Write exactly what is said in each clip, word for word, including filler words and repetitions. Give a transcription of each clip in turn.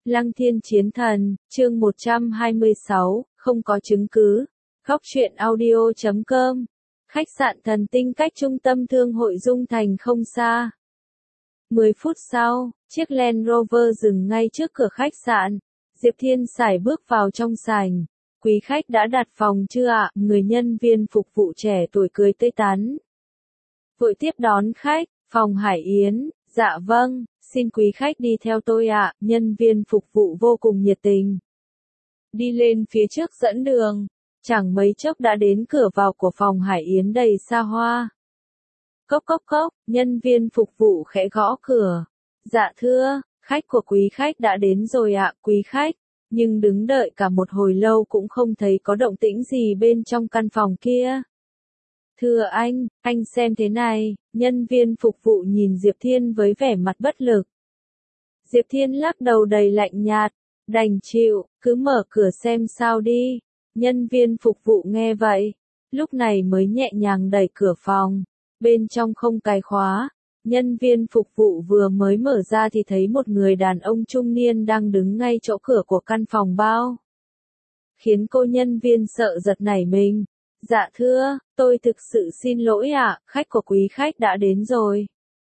Lăng Thiên Chiến Thần, chương một trăm hai mươi sáu, không có chứng cứ. Góc truyện audio chấm com. Khách sạn Thần Tinh cách trung tâm thương hội Dung Thành không xa. mười phút sau, chiếc Land Rover dừng ngay trước cửa khách sạn. Diệp Thiên sải bước vào trong sảnh. Quý khách đã đặt phòng chưa ạ? Người nhân viên phục vụ trẻ tuổi cười tươi tắn. Vội tiếp đón khách, phòng Hải Yến. Dạ vâng, xin quý khách đi theo tôi ạ. Nhân viên phục vụ vô cùng nhiệt tình. Đi lên phía trước dẫn đường. Chẳng mấy chốc đã đến cửa vào của phòng Hải Yến đầy xa hoa. Cốc cốc cốc, nhân viên phục vụ khẽ gõ cửa. Dạ thưa, khách của quý khách đã đến rồi ạ, quý khách. Nhưng đứng đợi cả một hồi lâu cũng không thấy có động tĩnh gì bên trong căn phòng kia. Thưa anh, anh xem thế này, nhân viên phục vụ nhìn Diệp Thiên với vẻ mặt bất lực. Diệp Thiên lắc đầu đầy lạnh nhạt, đành chịu, cứ mở cửa xem sao đi. Nhân viên phục vụ nghe vậy, lúc này mới nhẹ nhàng đẩy cửa phòng, bên trong không cài khóa. Nhân viên phục vụ vừa mới mở ra thì thấy một người đàn ông trung niên đang đứng ngay chỗ cửa của căn phòng bao. Khiến cô nhân viên sợ giật nảy mình. Dạ thưa, tôi thực sự xin lỗi ạ, khách của quý khách đã đến rồi.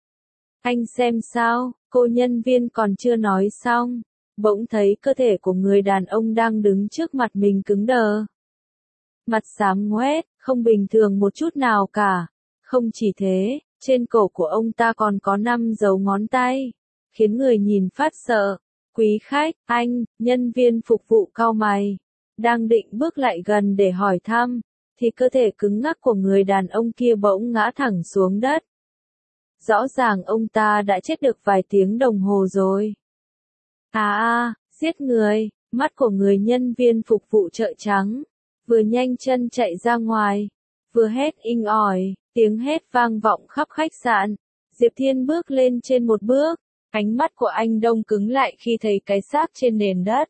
Anh xem sao, cô nhân viên còn chưa nói xong, bỗng thấy cơ thể của người đàn ông đang đứng trước mặt mình cứng đờ. Mặt xám ngoét, không bình thường một chút nào cả. Không chỉ thế, trên cổ của ông ta còn có năm dấu ngón tay, khiến người nhìn phát sợ. Quý khách, anh, nhân viên phục vụ cau mày, đang định bước lại gần để hỏi thăm, thì cơ thể cứng ngắc của người đàn ông kia bỗng ngã thẳng xuống đất. Rõ ràng ông ta đã chết được vài tiếng đồng hồ rồi. À à, giết người, mắt của người nhân viên phục vụ trợn trắng, vừa nhanh chân chạy ra ngoài, vừa hét inh ỏi, tiếng hét vang vọng khắp khách sạn. Diệp Thiên bước lên trên một bước, ánh mắt của anh đông cứng lại khi thấy cái xác trên nền đất.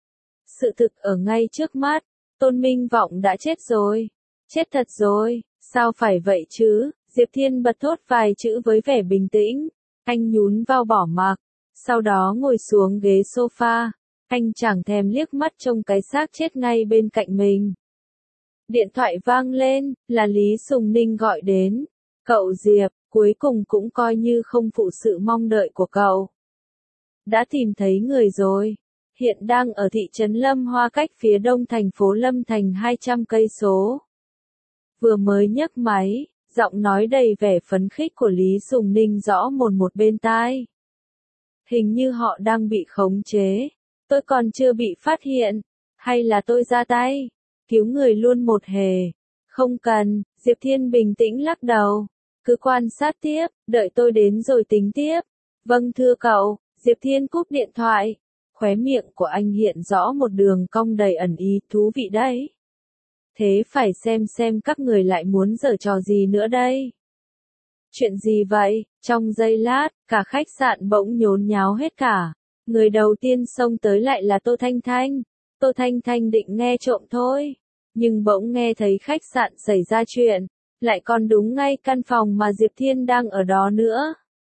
Sự thực ở ngay trước mắt, Tôn Minh Vọng đã chết rồi. Chết thật rồi, sao phải vậy chứ? Diệp Thiên bật thốt vài chữ với vẻ bình tĩnh. Anh nhún vào bỏ mặc, sau đó ngồi xuống ghế sofa. Anh chẳng thèm liếc mắt trông cái xác chết ngay bên cạnh mình. Điện thoại vang lên, là Lý Sùng Ninh gọi đến. Cậu Diệp, cuối cùng cũng coi như không phụ sự mong đợi của cậu. Đã tìm thấy người rồi. Hiện đang ở thị trấn Lâm Hoa cách phía đông thành phố Lâm Thành hai trăm cây số. Vừa mới nhấc máy, giọng nói đầy vẻ phấn khích của Lý Sùng Ninh rõ mồn một bên tai. Hình như họ đang bị khống chế. Tôi còn chưa bị phát hiện. Hay là tôi ra tay? Cứu người luôn một hề. Không cần, Diệp Thiên bình tĩnh lắc đầu. Cứ quan sát tiếp, đợi tôi đến rồi tính tiếp. Vâng thưa cậu, Diệp Thiên cúp điện thoại. Khóe miệng của anh hiện rõ một đường cong đầy ẩn ý, thú vị đấy. Thế phải xem xem các người lại muốn giở trò gì nữa đây. Chuyện gì vậy? Trong giây lát, cả khách sạn bỗng nhốn nháo hết cả. Người đầu tiên xông tới lại là Tô Thanh Thanh. Tô Thanh Thanh định nghe trộm thôi. Nhưng bỗng nghe thấy khách sạn xảy ra chuyện. Lại còn đúng ngay căn phòng mà Diệp Thiên đang ở đó nữa.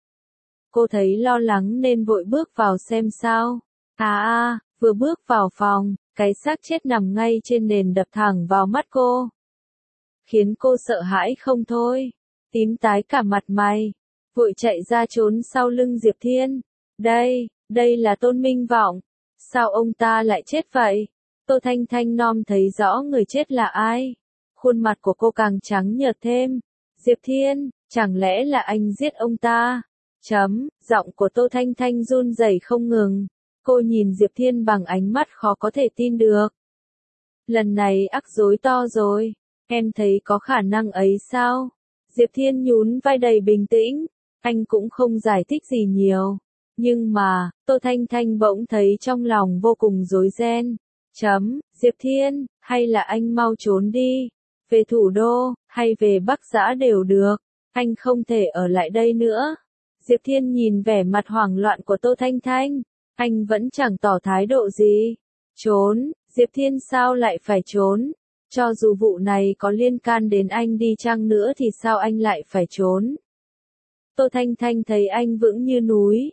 Cô thấy lo lắng nên vội bước vào xem sao. À à, vừa bước vào phòng, cái xác chết nằm ngay trên nền đập thẳng vào mắt cô. Khiến cô sợ hãi không thôi. Tím tái cả mặt mày. Vội chạy ra trốn sau lưng Diệp Thiên. Đây, đây là Tôn Minh Vọng. Sao ông ta lại chết vậy? Tô Thanh Thanh nom thấy rõ người chết là ai. Khuôn mặt của cô càng trắng nhợt thêm. Diệp Thiên, chẳng lẽ là anh giết ông ta? Chấm, giọng của Tô Thanh Thanh run rẩy không ngừng. Cô nhìn Diệp Thiên bằng ánh mắt khó có thể tin được. Lần này ắt rối to rồi. Em thấy có khả năng ấy sao? Diệp Thiên nhún vai đầy bình tĩnh. Anh cũng không giải thích gì nhiều. Nhưng mà, Tô Thanh Thanh bỗng thấy trong lòng vô cùng rối ren. Chấm, Diệp Thiên, hay là anh mau trốn đi. Về thủ đô, hay về Bắc Giã đều được. Anh không thể ở lại đây nữa. Diệp Thiên nhìn vẻ mặt hoảng loạn của Tô Thanh Thanh. Anh vẫn chẳng tỏ thái độ gì. Trốn, Diệp Thiên sao lại phải trốn? Cho dù vụ này có liên can đến anh đi chăng nữa thì sao anh lại phải trốn? Tô Thanh Thanh thấy anh vững như núi.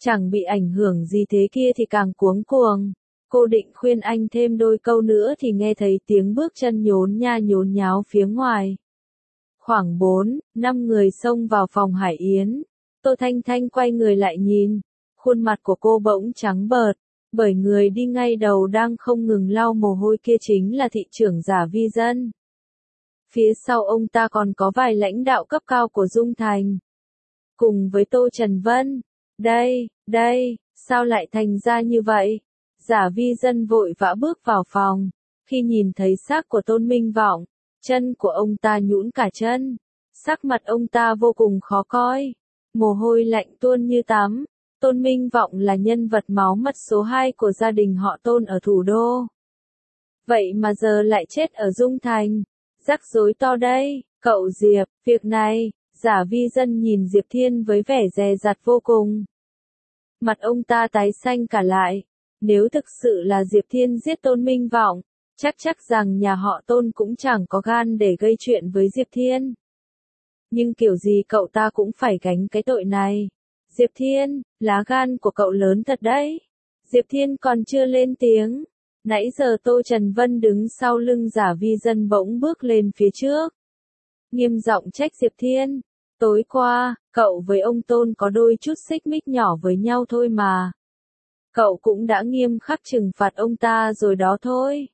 Chẳng bị ảnh hưởng gì thế kia thì càng cuống cuồng. Cô định khuyên anh thêm đôi câu nữa thì nghe thấy tiếng bước chân nhốn nha nhốn nháo phía ngoài. Khoảng bốn, năm người xông vào phòng Hải Yến. Tô Thanh Thanh quay người lại nhìn. Khuôn mặt của cô bỗng trắng bợt, bởi người đi ngay đầu đang không ngừng lau mồ hôi kia chính là thị trưởng Giả Vi Dân. Phía sau ông ta còn có vài lãnh đạo cấp cao của Dung Thành. Cùng với Tô Trần Vân. Đây, đây, sao lại thành ra như vậy? Giả Vi Dân vội vã bước vào phòng. Khi nhìn thấy xác của Tôn Minh Vọng, chân của ông ta nhũn cả chân. Sắc mặt ông ta vô cùng khó coi. Mồ hôi lạnh tuôn như tắm. Tôn Minh Vọng là nhân vật máu mặt số hai của gia đình họ Tôn ở thủ đô. Vậy mà giờ lại chết ở Dung Thành. Rắc rối to đây, cậu Diệp, việc này, Giả Vi Dân nhìn Diệp Thiên với vẻ dè dặt vô cùng. Mặt ông ta tái xanh cả lại. Nếu thực sự là Diệp Thiên giết Tôn Minh Vọng, chắc chắc rằng nhà họ Tôn cũng chẳng có gan để gây chuyện với Diệp Thiên. Nhưng kiểu gì cậu ta cũng phải gánh cái tội này. Diệp Thiên, lá gan của cậu lớn thật đấy. Diệp Thiên còn chưa lên tiếng. Nãy giờ Tô Trần Vân đứng sau lưng Giả Vi Dân bỗng bước lên phía trước. Nghiêm giọng trách Diệp Thiên. Tối qua, cậu với ông Tôn có đôi chút xích mích nhỏ với nhau thôi mà. Cậu cũng đã nghiêm khắc trừng phạt ông ta rồi đó thôi.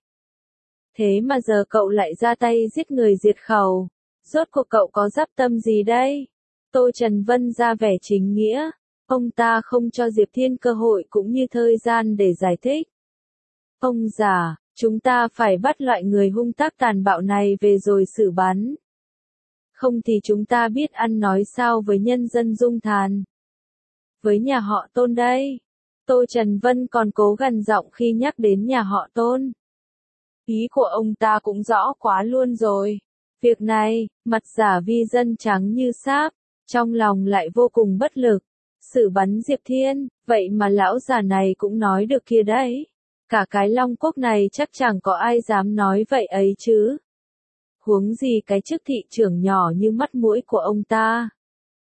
Thế mà giờ cậu lại ra tay giết người diệt khẩu. Rốt cuộc cậu có dắp tâm gì đây? Tô Trần Vân ra vẻ chính nghĩa. Ông ta không cho Diệp Thiên cơ hội cũng như thời gian để giải thích. Ông già, chúng ta phải bắt loại người hung tác tàn bạo này về rồi xử bắn. Không thì chúng ta biết ăn nói sao với nhân dân Dung Thành. Với nhà họ Tôn đây. Tô Trần Vân còn cố gằn giọng khi nhắc đến nhà họ Tôn. Ý của ông ta cũng rõ quá luôn rồi. Việc này, mặt Giả Vi Dân trắng như sáp, trong lòng lại vô cùng bất lực. Xử bắn Diệp Thiên, vậy mà lão già này cũng nói được kia đấy. Cả cái Long Quốc này chắc chẳng có ai dám nói vậy ấy chứ. Huống gì cái chức thị trưởng nhỏ như mắt mũi của ông ta.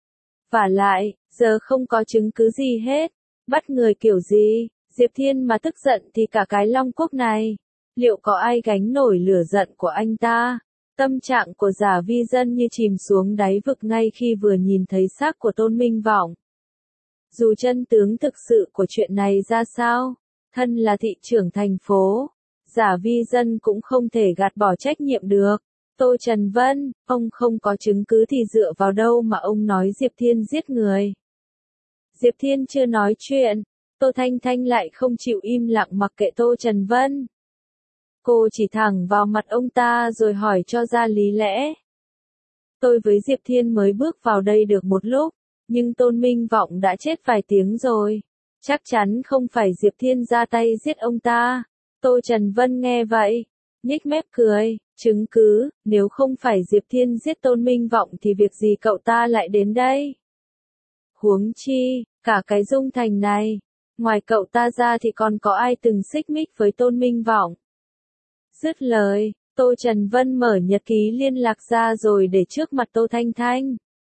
Vả lại, giờ không có chứng cứ gì hết. Bắt người kiểu gì, Diệp Thiên mà tức giận thì cả cái Long Quốc này. Liệu có ai gánh nổi lửa giận của anh ta? Tâm trạng của Giả Vi Dân như chìm xuống đáy vực ngay khi vừa nhìn thấy xác của Tôn Minh Vọng. Dù chân tướng thực sự của chuyện này ra sao, thân là thị trưởng thành phố, Giả Vi Dân cũng không thể gạt bỏ trách nhiệm được. Tô Trần Vân, ông không có chứng cứ thì dựa vào đâu mà ông nói Diệp Thiên giết người? Diệp Thiên chưa nói chuyện, Tô Thanh Thanh lại không chịu im lặng mặc kệ Tô Trần Vân. Cô chỉ thẳng vào mặt ông ta rồi hỏi cho ra lý lẽ. Tôi với Diệp Thiên mới bước vào đây được một lúc, nhưng Tôn Minh Vọng đã chết vài tiếng rồi. Chắc chắn không phải Diệp Thiên ra tay giết ông ta. Tô Trần Vân nghe vậy, nhếch mép cười, chứng cứ, nếu không phải Diệp Thiên giết Tôn Minh Vọng thì việc gì cậu ta lại đến đây? Huống chi, cả cái Dung Thành này, ngoài cậu ta ra thì còn có ai từng xích mích với Tôn Minh Vọng? Dứt lời, Tô Trần Vân mở nhật ký liên lạc ra rồi để trước mặt Tô Thanh Thanh.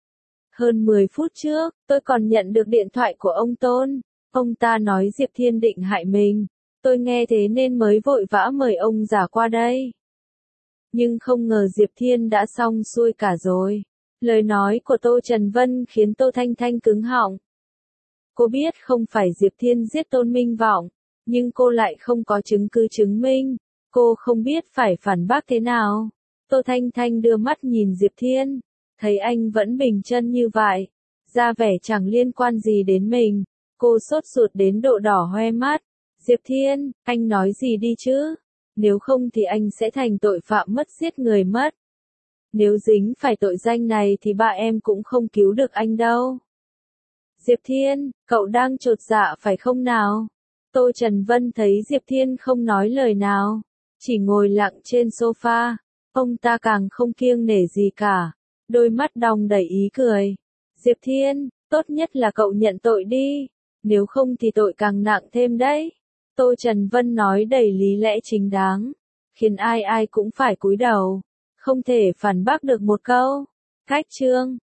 Hơn mười phút trước, tôi còn nhận được điện thoại của ông Tôn. Ông ta nói Diệp Thiên định hại mình. Tôi nghe thế nên mới vội vã mời ông già qua đây. Nhưng không ngờ Diệp Thiên đã xong xuôi cả rồi. Lời nói của Tô Trần Vân khiến Tô Thanh Thanh cứng họng. Cô biết không phải Diệp Thiên giết Tôn Minh Vọng, nhưng cô lại không có chứng cứ chứng minh. Cô không biết phải phản bác thế nào. Tô Thanh Thanh đưa mắt nhìn Diệp Thiên, thấy anh vẫn bình chân như vậy, ra vẻ chẳng liên quan gì đến mình. Cô sốt ruột đến độ đỏ hoe mắt. Diệp Thiên, anh nói gì đi chứ? Nếu không thì anh sẽ thành tội phạm mất giết người mất. Nếu dính phải tội danh này thì ba em cũng không cứu được anh đâu. Diệp Thiên, cậu đang chột dạ phải không nào? Tô Trần Vân thấy Diệp Thiên không nói lời nào, chỉ ngồi lặng trên sofa. Ông ta càng không kiêng nể gì cả, đôi mắt đong đầy ý cười. Diệp Thiên, tốt nhất là cậu nhận tội đi, nếu không thì tội càng nặng thêm đấy. Tô Trần Vân nói đầy lý lẽ chính đáng, khiến ai ai cũng phải cúi đầu, không thể phản bác được một câu. Cách chương